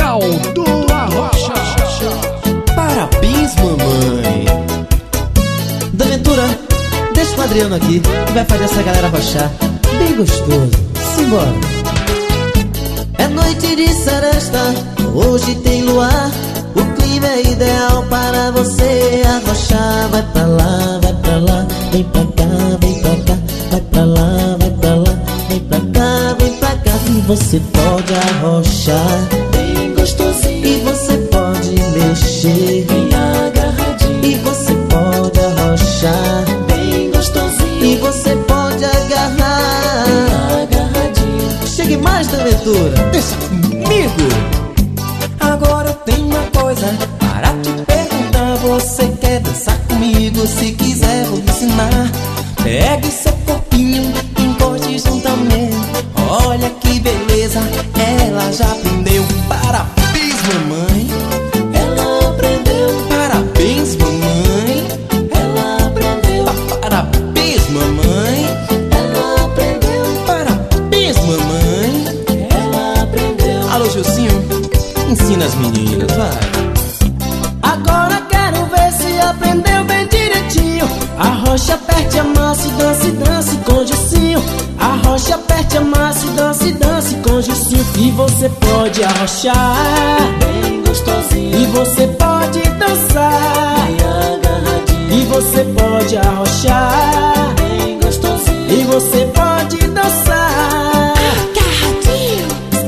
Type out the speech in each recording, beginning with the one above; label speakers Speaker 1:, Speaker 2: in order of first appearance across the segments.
Speaker 1: Reinaldo Arrocha.
Speaker 2: Parabéns, mamãe. Da Ventura, deixa o Adriano aqui, que vai fazer essa galera arrochar bem gostoso. Simbora. É noite de seresta, hoje tem luar. O clima é ideal para você arrochar. Vai pra lá, vem pra cá, vem pra cá. Vai pra lá, vem pra cá, vem pra cá. E você pode arrochar
Speaker 3: bem gostosinho.
Speaker 2: E você pode mexer
Speaker 3: bem agarradinho.
Speaker 2: E você pode arrochar
Speaker 3: bem gostosinho.
Speaker 2: E você pode agarrar
Speaker 3: bem agarradinho.
Speaker 2: Chegue mais da aventura, deixa comigo.
Speaker 3: Agora eu tenho uma coisa para te perguntar. Você quer dançar comigo? Se quiser vou te ensinar. Pegue seu corpinho, encoste junto ao meu. Olha que beleza, ela já aprendeu. Parabéns, mamãe. Ela aprendeu. Parabéns, mamãe. Ela aprendeu. Parabéns, mamãe. Ela aprendeu. Parabéns, mamãe. Ela aprendeu. Alô, Gilcinho, ensina as meninas, vai.
Speaker 4: Agora quero ver se aprendeu bem direitinho. Arrocha, aperte, amasse, dance, dance com Gilcinho. Arrocha, aperte, amasse, dance, dance com Gilcinho. E você pode arrochar
Speaker 3: bem gostosinho.
Speaker 4: E você pode dançar
Speaker 3: bem agarradinho.
Speaker 4: E você pode arrochar
Speaker 3: bem gostosinho.
Speaker 4: E você pode dançar
Speaker 3: agarradinho.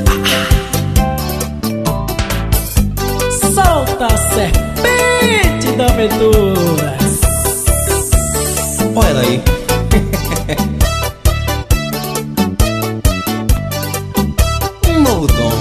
Speaker 4: Solta a serpente da aventura.
Speaker 2: Olha ela aí.
Speaker 3: Um novo dom.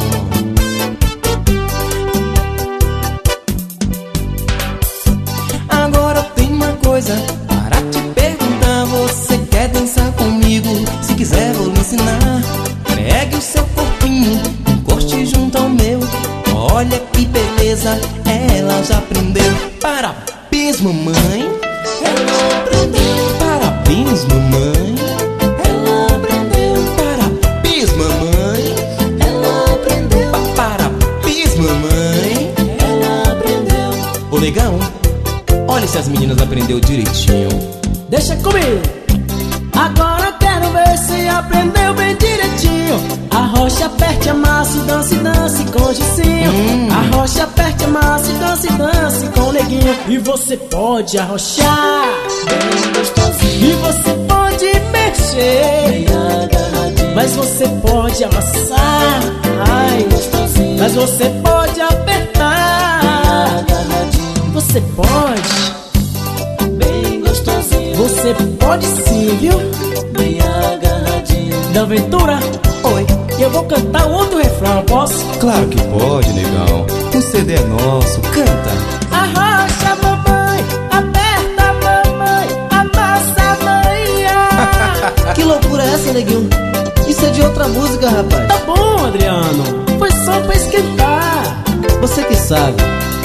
Speaker 3: Agora tem uma coisa para te perguntar. Você quer dançar comigo? Se quiser vou lhe ensinar. Pegue o seu corpinho, encoste junto ao meu. Olha que beleza, ela já aprendeu. Parabéns, mamãe. Ela aprendeu. Parabéns, mamãe. Ela aprendeu. Parabéns, mamãe. Ela aprendeu. Parabéns, mamãe. Ela aprendeu. Ô, negão, olha se as meninas aprendeu direitinho.
Speaker 4: Deixa comigo. Agora quero ver se aprendeu bem direitinho. Arrocha, aperte, amasse, dance, dance com Gilcinho. Arrocha, aperte, amasse, dance, dance com o neguinho. E você pode arrochar
Speaker 3: bem gostosinho.
Speaker 4: E você pode mexer
Speaker 3: bem agarradinho.
Speaker 4: Mas você pode amassar
Speaker 3: bem gostosinho.
Speaker 4: Mas você pode apertar
Speaker 3: bem agarradinho.
Speaker 4: Você pode
Speaker 3: bem gostosinho.
Speaker 4: Você pode sim, viu?
Speaker 3: Bem agarradinho.
Speaker 4: Da aventura.
Speaker 2: Oi.
Speaker 4: Eu vou cantar o outro refrão, posso?
Speaker 2: Claro que pode, negão. O CD é nosso, canta.
Speaker 4: Arrocha, mamãe, aperta, mamãe, amassa, mãe.
Speaker 2: Que loucura é essa, neguinho? Isso é de outra música, rapaz.
Speaker 4: Tá bom, Adriano, foi só pra esquentar.
Speaker 2: Você que sabe.